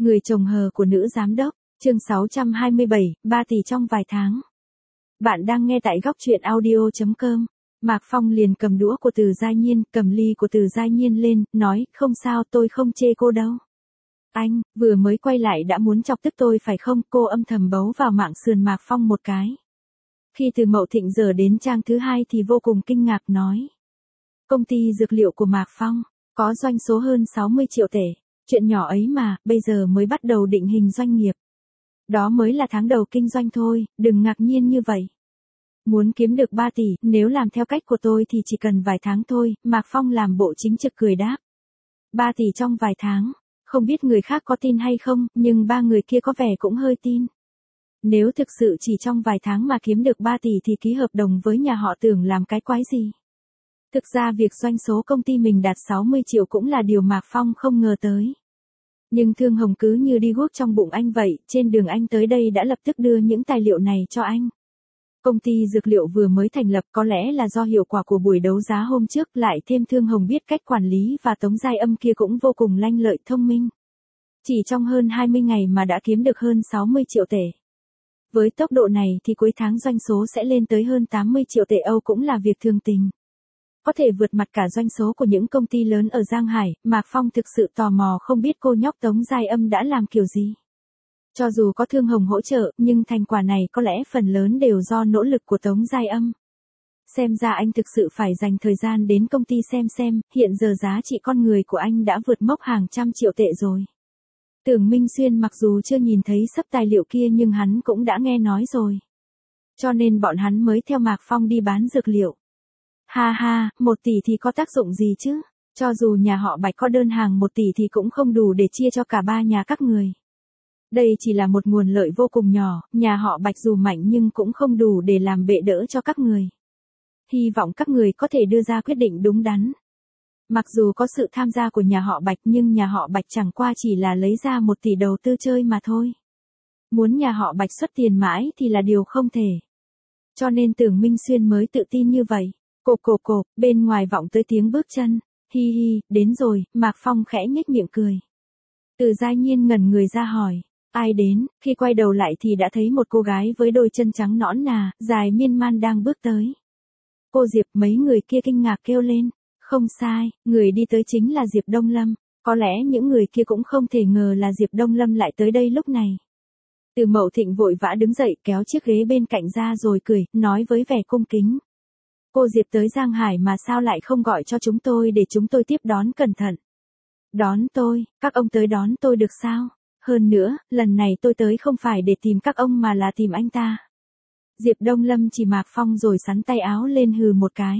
Người chồng hờ của nữ giám đốc, chương 627, 3 tỷ trong vài tháng. Bạn đang nghe tại góc truyện audio.com. Mạc Phong liền cầm đũa của Từ Gia Nhiên, cầm ly của Từ Gia Nhiên lên, nói, không sao, tôi không chê cô đâu. Anh, vừa mới quay lại đã muốn chọc tức tôi phải không? Cô âm thầm bấu vào mạng sườn Mạc Phong một cái. Khi từ Mậu Thịnh giờ đến trang thứ 2 thì vô cùng kinh ngạc nói. Công ty dược liệu của Mạc Phong, có doanh số hơn 60 triệu tệ. Chuyện nhỏ ấy mà, bây giờ mới bắt đầu định hình doanh nghiệp. Đó mới là tháng đầu kinh doanh thôi, đừng ngạc nhiên như vậy. Muốn kiếm được 3 tỷ, nếu làm theo cách của tôi thì chỉ cần vài tháng thôi, Mạc Phong làm bộ chính trực cười đáp. 3 tỷ trong vài tháng, không biết người khác có tin hay không, nhưng ba người kia có vẻ cũng hơi tin. Nếu thực sự chỉ trong vài tháng mà kiếm được 3 tỷ thì ký hợp đồng với nhà họ Tưởng làm cái quái gì? Thực ra việc doanh số công ty mình đạt 60 triệu cũng là điều Mạc Phong không ngờ tới. Nhưng Thương Hồng cứ như đi guốc trong bụng anh vậy, trên đường anh tới đây đã lập tức đưa những tài liệu này cho anh. Công ty dược liệu vừa mới thành lập, có lẽ là do hiệu quả của buổi đấu giá hôm trước, lại thêm Thương Hồng biết cách quản lý và Tống Giai Âm kia cũng vô cùng lanh lợi thông minh. Chỉ trong hơn 20 ngày mà đã kiếm được hơn 60 triệu tệ. Với tốc độ này thì cuối tháng doanh số sẽ lên tới hơn 80 triệu tệ Âu cũng là việc thường tình. Có thể vượt mặt cả doanh số của những công ty lớn ở Giang Hải, Mạc Phong thực sự tò mò không biết cô nhóc Tống Giai Âm đã làm kiểu gì. Cho dù có Thương Hồng hỗ trợ, nhưng thành quả này có lẽ phần lớn đều do nỗ lực của Tống Giai Âm. Xem ra anh thực sự phải dành thời gian đến công ty xem, hiện giờ giá trị con người của anh đã vượt mốc hàng trăm triệu tệ rồi. Tưởng Minh Xuyên mặc dù chưa nhìn thấy sấp tài liệu kia nhưng hắn cũng đã nghe nói rồi. Cho nên bọn hắn mới theo Mạc Phong đi bán dược liệu. Ha ha, 1 tỷ thì có tác dụng gì chứ? Cho dù nhà họ Bạch có đơn hàng 1 tỷ thì cũng không đủ để chia cho cả ba nhà các người. Đây chỉ là một nguồn lợi vô cùng nhỏ, nhà họ Bạch dù mạnh nhưng cũng không đủ để làm bệ đỡ cho các người. Hy vọng các người có thể đưa ra quyết định đúng đắn. Mặc dù có sự tham gia của nhà họ Bạch nhưng nhà họ Bạch chẳng qua chỉ là lấy ra 1 tỷ đầu tư chơi mà thôi. Muốn nhà họ Bạch xuất tiền mãi thì là điều không thể. Cho nên Tưởng Minh Xuyên mới tự tin như vậy. Cộp, bên ngoài vọng tới tiếng bước chân. Hi hi, đến rồi, Mạc Phong khẽ nhếch miệng cười. Từ Gia Nhiên ngẩn người ra hỏi. Ai đến? Khi quay đầu lại thì đã thấy một cô gái với đôi chân trắng nõn nà, dài miên man đang bước tới. Cô Diệp, mấy người kia kinh ngạc kêu lên. Không sai, người đi tới chính là Diệp Đông Lâm. Có lẽ những người kia cũng không thể ngờ là Diệp Đông Lâm lại tới đây lúc này. Từ Mậu Thịnh vội vã đứng dậy kéo chiếc ghế bên cạnh ra rồi cười, nói với vẻ cung kính. Cô Diệp tới Giang Hải mà sao lại không gọi cho chúng tôi để chúng tôi tiếp đón cẩn thận. Đón tôi, các ông tới đón tôi được sao? Hơn nữa, lần này tôi tới không phải để tìm các ông mà là tìm anh ta. Diệp Đông Lâm chỉ Mạc Phong rồi sắn tay áo lên hừ một cái.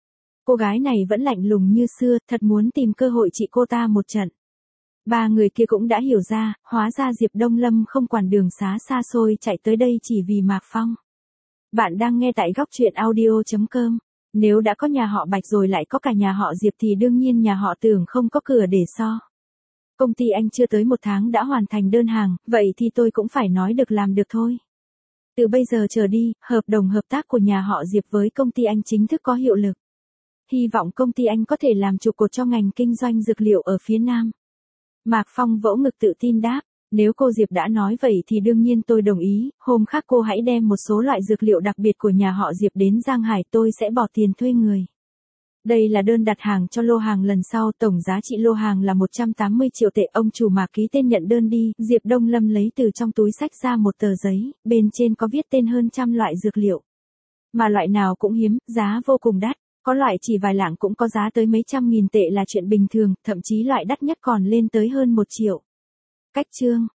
Cô gái này vẫn lạnh lùng như xưa, thật muốn tìm cơ hội trị cô ta một trận. Ba người kia cũng đã hiểu ra, hóa ra Diệp Đông Lâm không quản đường xá xa xôi chạy tới đây chỉ vì Mạc Phong. Bạn đang nghe tại góc truyện audio.com. Nếu đã có nhà họ Bạch rồi lại có cả nhà họ Diệp thì đương nhiên nhà họ Tưởng không có cửa để so. Công ty anh chưa tới 1 tháng đã hoàn thành đơn hàng, vậy thì tôi cũng phải nói được làm được thôi. Từ bây giờ trở đi, hợp đồng hợp tác của nhà họ Diệp với công ty anh chính thức có hiệu lực. Hy vọng công ty anh có thể làm trụ cột cho ngành kinh doanh dược liệu ở phía Nam. Mạc Phong vỗ ngực tự tin đáp. Nếu cô Diệp đã nói vậy thì đương nhiên tôi đồng ý, hôm khác cô hãy đem một số loại dược liệu đặc biệt của nhà họ Diệp đến Giang Hải, tôi sẽ bỏ tiền thuê người. Đây là đơn đặt hàng cho lô hàng lần sau, tổng giá trị lô hàng là 180 triệu tệ, ông chủ Mạc ký tên nhận đơn đi. Diệp Đông Lâm lấy từ trong túi xách ra một tờ giấy, bên trên có viết tên hơn trăm loại dược liệu. Mà loại nào cũng hiếm, giá vô cùng đắt, có loại chỉ vài lạng cũng có giá tới mấy trăm nghìn tệ là chuyện bình thường, thậm chí loại đắt nhất còn lên tới hơn 1 triệu. Cách chương,